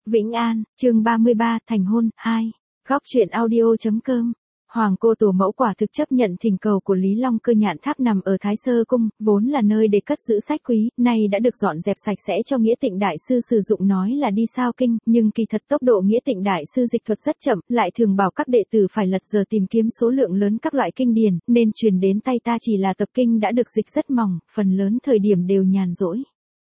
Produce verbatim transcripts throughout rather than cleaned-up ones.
Vĩnh An, chương ba mươi ba, thành hôn, hai. Góc truyện audio.com. Hoàng cô tổ mẫu quả thực chấp nhận thỉnh cầu của Lý Long Cơ. Nhạn tháp nằm ở Thái Sơ Cung, vốn là nơi để cất giữ sách quý, nay đã được dọn dẹp sạch sẽ cho Nghĩa Tịnh Đại Sư sử dụng, nói là đi sao kinh, nhưng kỳ thật tốc độ Nghĩa Tịnh Đại Sư dịch thuật rất chậm, lại thường bảo các đệ tử phải lật giờ tìm kiếm số lượng lớn các loại kinh điển, nên truyền đến tay ta chỉ là tập kinh đã được dịch rất mỏng, phần lớn thời điểm đều nhàn rỗi.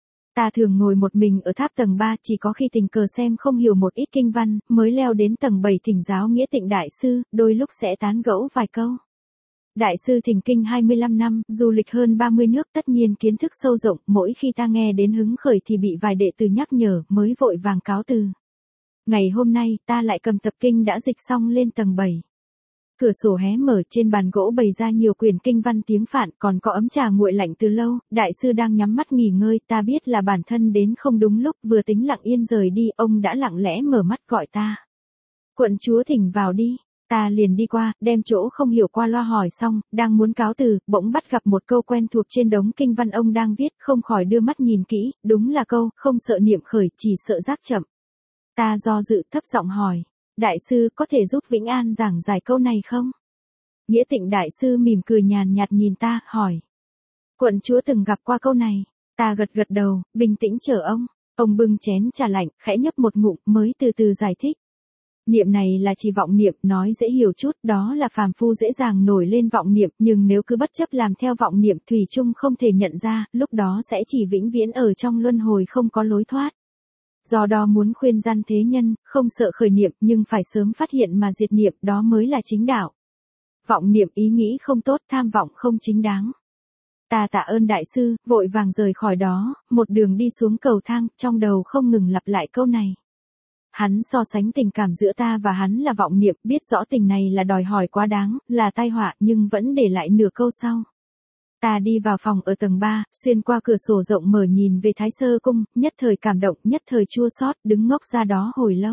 Ta thường ngồi một mình ở tháp tầng ba, chỉ có khi tình cờ xem không hiểu một ít kinh văn, mới leo đến tầng bảy thỉnh giáo Nghĩa Tịnh Đại Sư, đôi lúc sẽ tán gẫu vài câu. Đại sư thỉnh kinh hai mươi lăm năm, du lịch hơn ba mươi nước, tất nhiên kiến thức sâu rộng, mỗi khi ta nghe đến hứng khởi thì bị vài đệ tử nhắc nhở, mới vội vàng cáo từ. Ngày hôm nay, ta lại cầm tập kinh đã dịch xong lên tầng bảy. Cửa sổ hé mở, trên bàn gỗ bày ra nhiều quyển kinh văn tiếng Phạn, còn có ấm trà nguội lạnh từ lâu. Đại sư đang nhắm mắt nghỉ ngơi, ta biết là bản thân đến không đúng lúc, vừa tính lặng yên rời đi, ông đã lặng lẽ mở mắt gọi ta. Quận chúa thỉnh vào đi. Ta liền đi qua, đem chỗ không hiểu qua loa hỏi xong, đang muốn cáo từ, bỗng bắt gặp một câu quen thuộc trên đống kinh văn ông đang viết, không khỏi đưa mắt nhìn kỹ, đúng là câu, không sợ niệm khởi, chỉ sợ giác chậm. Ta do dự, thấp giọng hỏi. Đại sư có thể giúp Vĩnh An giảng giải câu này không? Nghĩa Tịnh Đại Sư mỉm cười nhàn nhạt nhìn ta, hỏi. Quận chúa từng gặp qua câu này. Ta gật gật đầu, bình tĩnh chờ ông. Ông bưng chén trà lạnh, khẽ nhấp một ngụm, mới từ từ giải thích. Niệm này là chỉ vọng niệm, nói dễ hiểu chút, đó là phàm phu dễ dàng nổi lên vọng niệm, nhưng nếu cứ bất chấp làm theo vọng niệm, thủy chung không thể nhận ra, lúc đó sẽ chỉ vĩnh viễn ở trong luân hồi không có lối thoát. Do đó muốn khuyên gian thế nhân, không sợ khởi niệm nhưng phải sớm phát hiện mà diệt niệm, đó mới là chính đạo. Vọng niệm ý nghĩ không tốt, tham vọng không chính đáng. Ta tạ ơn đại sư, vội vàng rời khỏi đó, một đường đi xuống cầu thang, trong đầu không ngừng lặp lại câu này. Hắn so sánh tình cảm giữa ta và hắn là vọng niệm, biết rõ tình này là đòi hỏi quá đáng, là tai họa, nhưng vẫn để lại nửa câu sau. Ta đi vào phòng ở tầng ba, xuyên qua cửa sổ rộng mở nhìn về Thái Sơ Cung, nhất thời cảm động, nhất thời chua xót, đứng ngốc ra đó hồi lâu.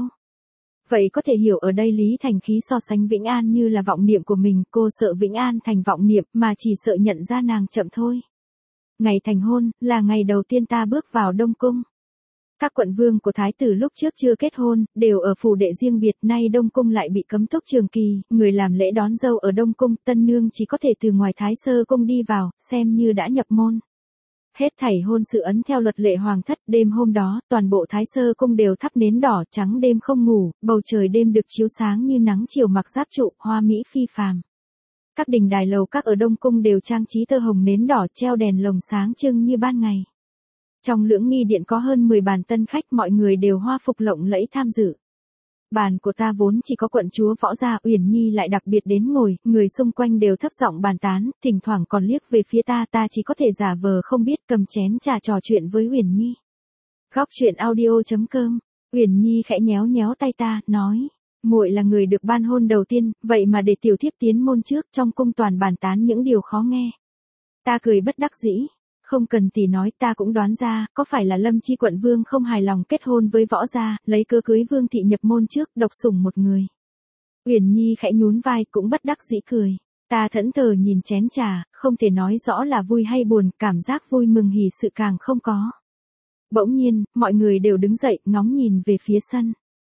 Vậy có thể hiểu ở đây Lý Thành Khí so sánh Vĩnh An như là vọng niệm của mình, cô sợ Vĩnh An thành vọng niệm mà chỉ sợ nhận ra nàng chậm thôi. Ngày thành hôn, là ngày đầu tiên ta bước vào Đông Cung. Các quận vương của thái tử lúc trước chưa kết hôn, đều ở phủ đệ riêng biệt, nay Đông Cung lại bị cấm túc trường kỳ, người làm lễ đón dâu ở Đông Cung, tân nương chỉ có thể từ ngoài Thái Sơ Cung đi vào, xem như đã nhập môn. Hết thảy hôn sự ấn theo luật lệ hoàng thất, đêm hôm đó, toàn bộ Thái Sơ Cung đều thắp nến đỏ, trắng đêm không ngủ, bầu trời đêm được chiếu sáng như nắng chiều mặc giáp trụ, hoa mỹ phi phàm. Các đình đài lầu các ở Đông Cung đều trang trí tơ hồng nến đỏ, treo đèn lồng sáng trưng như ban ngày. Trong lưỡng nghi điện có hơn mười bàn tân khách, mọi người đều hoa phục lộng lẫy tham dự. Bàn của ta vốn chỉ có quận chúa Võ Gia, Uyển Nhi lại đặc biệt đến ngồi, người xung quanh đều thấp giọng bàn tán, thỉnh thoảng còn liếc về phía ta, ta chỉ có thể giả vờ không biết, cầm chén trà trò chuyện với Uyển Nhi. Góc truyện audio.com. Uyển Nhi khẽ nhéo nhéo tay ta, nói: "Muội là người được ban hôn đầu tiên, vậy mà để tiểu thiếp tiến môn trước, trong cung toàn bàn tán những điều khó nghe." Ta cười bất đắc dĩ. Không cần tỷ nói, ta cũng đoán ra, có phải là Lâm Chi quận vương không hài lòng kết hôn với Võ Gia, lấy cớ cưới vương thị nhập môn trước, độc sủng một người. Uyển Nhi khẽ nhún vai, cũng bất đắc dĩ cười. Ta thẫn thờ nhìn chén trà, không thể nói rõ là vui hay buồn, cảm giác vui mừng hỉ sự càng không có. Bỗng nhiên, mọi người đều đứng dậy, ngóng nhìn về phía sân.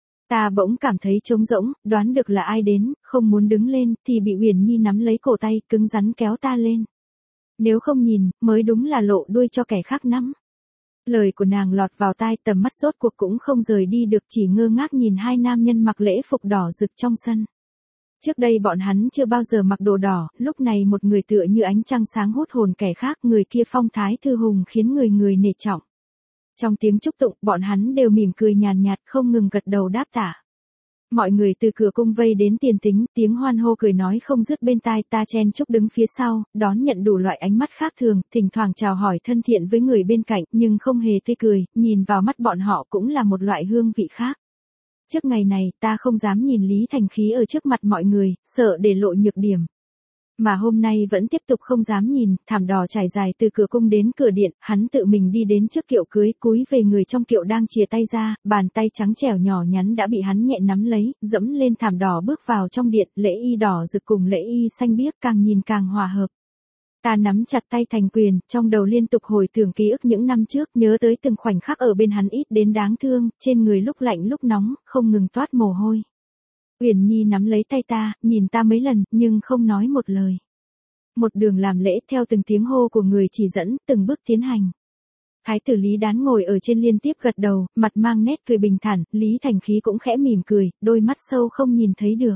Ta bỗng cảm thấy trống rỗng, đoán được là ai đến, không muốn đứng lên, thì bị Uyển Nhi nắm lấy cổ tay, cứng rắn kéo ta lên. Nếu không nhìn, mới đúng là lộ đuôi cho kẻ khác nắm. Lời của nàng lọt vào tai, tầm mắt rốt cuộc cũng không rời đi được, chỉ ngơ ngác nhìn hai nam nhân mặc lễ phục đỏ rực trong sân. Trước đây bọn hắn chưa bao giờ mặc đồ đỏ, lúc này một người tựa như ánh trăng sáng hút hồn kẻ khác, người kia phong thái thư hùng khiến người người nể trọng. Trong tiếng chúc tụng, bọn hắn đều mỉm cười nhàn nhạt, không ngừng gật đầu đáp tạ. Mọi người từ cửa cung vây đến tiền tính, tiếng hoan hô cười nói không dứt bên tai, ta chen chúc đứng phía sau, đón nhận đủ loại ánh mắt khác thường, thỉnh thoảng chào hỏi thân thiện với người bên cạnh, nhưng không hề tươi cười, nhìn vào mắt bọn họ cũng là một loại hương vị khác. Trước ngày này, ta không dám nhìn Lý Thành Khí ở trước mặt mọi người, sợ để lộ nhược điểm. Mà hôm nay vẫn tiếp tục không dám nhìn, thảm đỏ trải dài từ cửa cung đến cửa điện, hắn tự mình đi đến trước kiệu cưới, cúi về người trong kiệu đang chìa tay ra, bàn tay trắng trẻo nhỏ nhắn đã bị hắn nhẹ nắm lấy, dẫm lên thảm đỏ bước vào trong điện, lễ y đỏ rực cùng lễ y xanh biếc càng nhìn càng hòa hợp. Ta nắm chặt tay thành quyền, trong đầu liên tục hồi tưởng ký ức những năm trước, nhớ tới từng khoảnh khắc ở bên hắn ít đến đáng thương, trên người lúc lạnh lúc nóng, không ngừng toát mồ hôi. Uyển Nhi nắm lấy tay ta, nhìn ta mấy lần, nhưng không nói một lời. Một đường làm lễ theo từng tiếng hô của người chỉ dẫn, từng bước tiến hành. Thái tử Lý Đán ngồi ở trên liên tiếp gật đầu, mặt mang nét cười bình thản, Lý Thành Khí cũng khẽ mỉm cười, đôi mắt sâu không nhìn thấy được.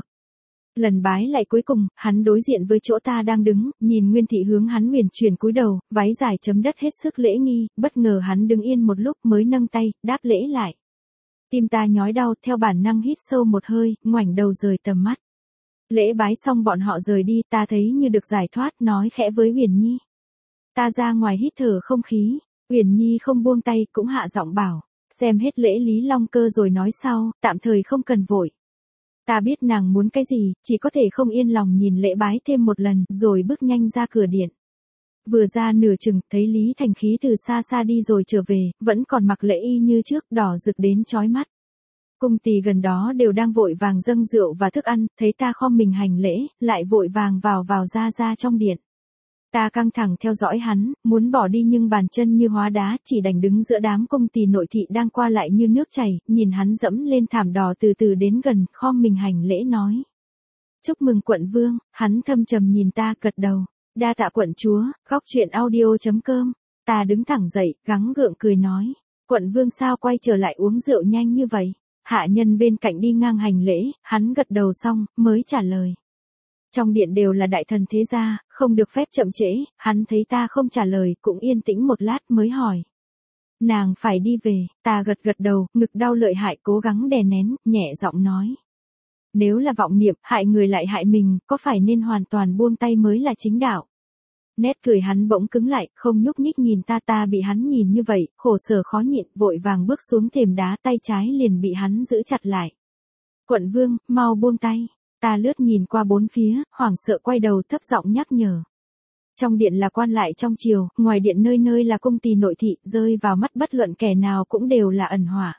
Lần bái lại cuối cùng, hắn đối diện với chỗ ta đang đứng, nhìn Nguyên Thị hướng hắn huyền chuyển cúi đầu, váy dài chấm đất hết sức lễ nghi, bất ngờ hắn đứng yên một lúc mới nâng tay, đáp lễ lại. Tim ta nhói đau, theo bản năng hít sâu một hơi, ngoảnh đầu rời tầm mắt. Lễ bái xong bọn họ rời đi, ta thấy như được giải thoát, nói khẽ với Uyển Nhi. Ta ra ngoài hít thở không khí, Uyển Nhi không buông tay, cũng hạ giọng bảo, xem hết lễ Lý Long Cơ rồi nói sau, tạm thời không cần vội. Ta biết nàng muốn cái gì, chỉ có thể không yên lòng nhìn lễ bái thêm một lần, rồi bước nhanh ra cửa điện. Vừa ra nửa chừng, thấy Lý Thành Khí từ xa xa đi rồi trở về, vẫn còn mặc lễ y như trước, đỏ rực đến chói mắt. Cung tỳ gần đó đều đang vội vàng dâng rượu và thức ăn, thấy ta khom mình hành lễ, lại vội vàng vào vào ra ra trong điện. Ta căng thẳng theo dõi hắn, muốn bỏ đi nhưng bàn chân như hóa đá, chỉ đành đứng giữa đám cung tỳ nội thị đang qua lại như nước chảy, nhìn hắn dẫm lên thảm đỏ từ từ đến gần, khom mình hành lễ nói. Chúc mừng quận vương, hắn thâm trầm nhìn ta gật đầu. Đa tạ quận chúa, góc truyện audio chấm com. Ta đứng thẳng dậy, gắng gượng cười nói. Quận vương sao quay trở lại uống rượu nhanh như vậy? Hạ nhân bên cạnh đi ngang hành lễ, hắn gật đầu xong, mới trả lời. Trong điện đều là đại thần thế gia, không được phép chậm trễ, hắn thấy ta không trả lời, cũng yên tĩnh một lát mới hỏi. Nàng phải đi về, ta gật gật đầu, ngực đau lợi hại cố gắng đè nén, nhẹ giọng nói. Nếu là vọng niệm, hại người lại hại mình, có phải nên hoàn toàn buông tay mới là chính đạo? Nét cười hắn bỗng cứng lại, không nhúc nhích nhìn ta ta bị hắn nhìn như vậy, khổ sở khó nhịn, vội vàng bước xuống thềm đá tay trái liền bị hắn giữ chặt lại. Quận vương, mau buông tay. Ta lướt nhìn qua bốn phía, hoảng sợ quay đầu thấp giọng nhắc nhở. Trong điện là quan lại trong triều, ngoài điện nơi nơi là cung tỳ nội thị, rơi vào mắt bất luận kẻ nào cũng đều là ẩn họa.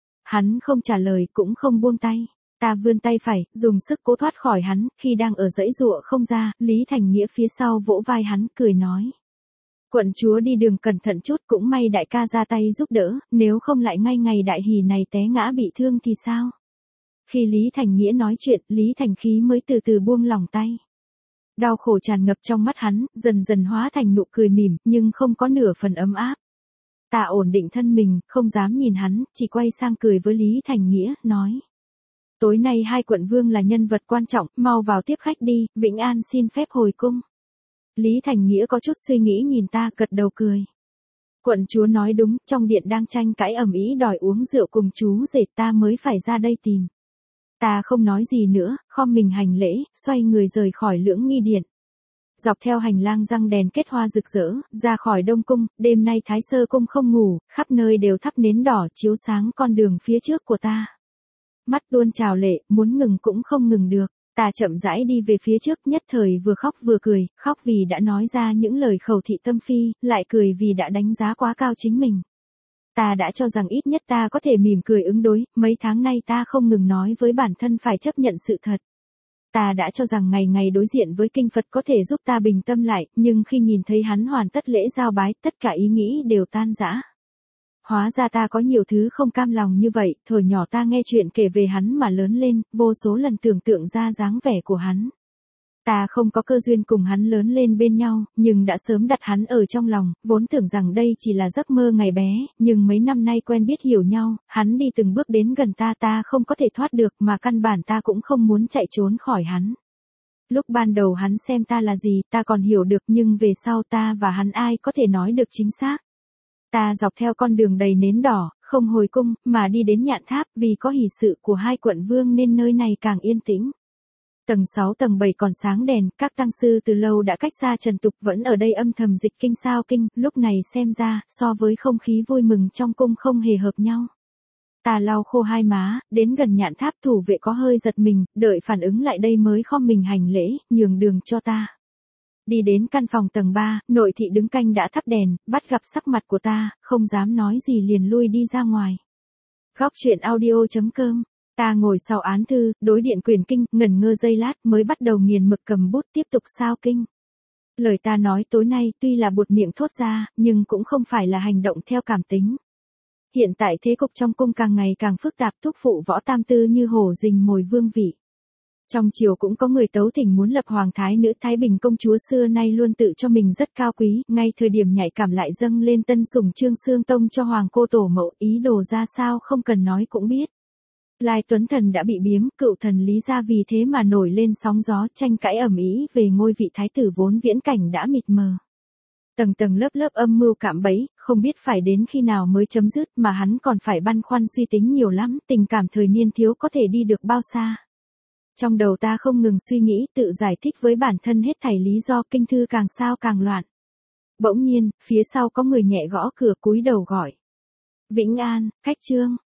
Hắn không trả lời cũng không buông tay. Ta vươn tay phải, dùng sức cố thoát khỏi hắn, khi đang ở dãy dụa không ra, Lý Thành Nghĩa phía sau vỗ vai hắn, cười nói. Quận chúa đi đường cẩn thận chút, cũng may đại ca ra tay giúp đỡ, nếu không lại ngay ngày đại hỷ này té ngã bị thương thì sao? Khi Lý Thành Nghĩa nói chuyện, Lý Thành Khí mới từ từ buông lỏng tay. Đau khổ tràn ngập trong mắt hắn, dần dần hóa thành nụ cười mỉm, nhưng không có nửa phần ấm áp. Ta ổn định thân mình, không dám nhìn hắn, chỉ quay sang cười với Lý Thành Nghĩa, nói. Tối nay hai quận vương là nhân vật quan trọng, mau vào tiếp khách đi, Vĩnh An xin phép hồi cung. Lý Thành Nghĩa có chút suy nghĩ nhìn ta, gật đầu cười. Quận chúa nói đúng, trong điện đang tranh cãi ầm ĩ đòi uống rượu cùng chú rể, ta mới phải ra đây tìm. Ta không nói gì nữa, khom mình hành lễ, xoay người rời khỏi Lưỡng Nghi điện. Dọc theo hành lang răng đèn kết hoa rực rỡ, ra khỏi Đông cung, đêm nay Thái Sơ cung không ngủ, khắp nơi đều thắp nến đỏ chiếu sáng con đường phía trước của ta. Mắt tuôn trào lệ, muốn ngừng cũng không ngừng được, ta chậm rãi đi về phía trước, nhất thời vừa khóc vừa cười, khóc vì đã nói ra những lời khẩu thị tâm phi, lại cười vì đã đánh giá quá cao chính mình. Ta đã cho rằng ít nhất ta có thể mỉm cười ứng đối, mấy tháng nay ta không ngừng nói với bản thân phải chấp nhận sự thật. Ta đã cho rằng ngày ngày đối diện với kinh Phật có thể giúp ta bình tâm lại, nhưng khi nhìn thấy hắn hoàn tất lễ giao bái, tất cả ý nghĩ đều tan rã. Hóa ra ta có nhiều thứ không cam lòng như vậy, thời nhỏ ta nghe chuyện kể về hắn mà lớn lên, vô số lần tưởng tượng ra dáng vẻ của hắn. Ta không có cơ duyên cùng hắn lớn lên bên nhau, nhưng đã sớm đặt hắn ở trong lòng, vốn tưởng rằng đây chỉ là giấc mơ ngày bé, nhưng mấy năm nay quen biết hiểu nhau, hắn đi từng bước đến gần ta ta không có thể thoát được mà căn bản ta cũng không muốn chạy trốn khỏi hắn. Lúc ban đầu hắn xem ta là gì ta còn hiểu được nhưng về sau ta và hắn ai có thể nói được chính xác. Ta dọc theo con đường đầy nến đỏ, không hồi cung, mà đi đến Nhạn Tháp vì có hỷ sự của hai quận vương nên nơi này càng yên tĩnh. Tầng sáu tầng bảy còn sáng đèn, các tăng sư từ lâu đã cách xa trần tục vẫn ở đây âm thầm dịch kinh sao kinh, lúc này xem ra, so với không khí vui mừng trong cung không hề hợp nhau. Ta lau khô hai má, đến gần Nhạn Tháp thủ vệ có hơi giật mình, đợi phản ứng lại đây mới khom mình hành lễ, nhường đường cho ta. Đi đến căn phòng tầng ba, nội thị đứng canh đã thắp đèn, bắt gặp sắc mặt của ta, không dám nói gì liền lui đi ra ngoài. Góc truyện audio chấm com. Ta ngồi sau án thư, đối điện quyền kinh, ngẩn ngơ giây lát mới bắt đầu nghiền mực cầm bút tiếp tục sao kinh. Lời ta nói tối nay tuy là buột miệng thốt ra, nhưng cũng không phải là hành động theo cảm tính. Hiện tại thế cục trong cung càng ngày càng phức tạp, thúc phụ Võ Tam Tư như hổ rình mồi vương vị. Trong triều cũng có người tấu thỉnh muốn lập hoàng thái nữ Thái Bình công chúa xưa nay luôn tự cho mình rất cao quý, ngay thời điểm nhạy cảm lại dâng lên tân sủng Trương Xương Tông cho hoàng cô tổ mẫu, ý đồ ra sao không cần nói cũng biết. Lai Tuấn Thần đã bị biếm, cựu thần Lý gia vì thế mà nổi lên sóng gió tranh cãi ầm ĩ về ngôi vị thái tử vốn viễn cảnh đã mịt mờ. Tầng tầng lớp lớp âm mưu cạm bẫy, không biết phải đến khi nào mới chấm dứt mà hắn còn phải băn khoăn suy tính nhiều lắm, tình cảm thời niên thiếu có thể đi được bao xa. Trong đầu ta không ngừng suy nghĩ tự giải thích với bản thân hết thảy lý do, kinh thư càng sao càng loạn. Bỗng nhiên, phía sau có người nhẹ gõ cửa cúi đầu gọi. Vĩnh An, Khách Trương.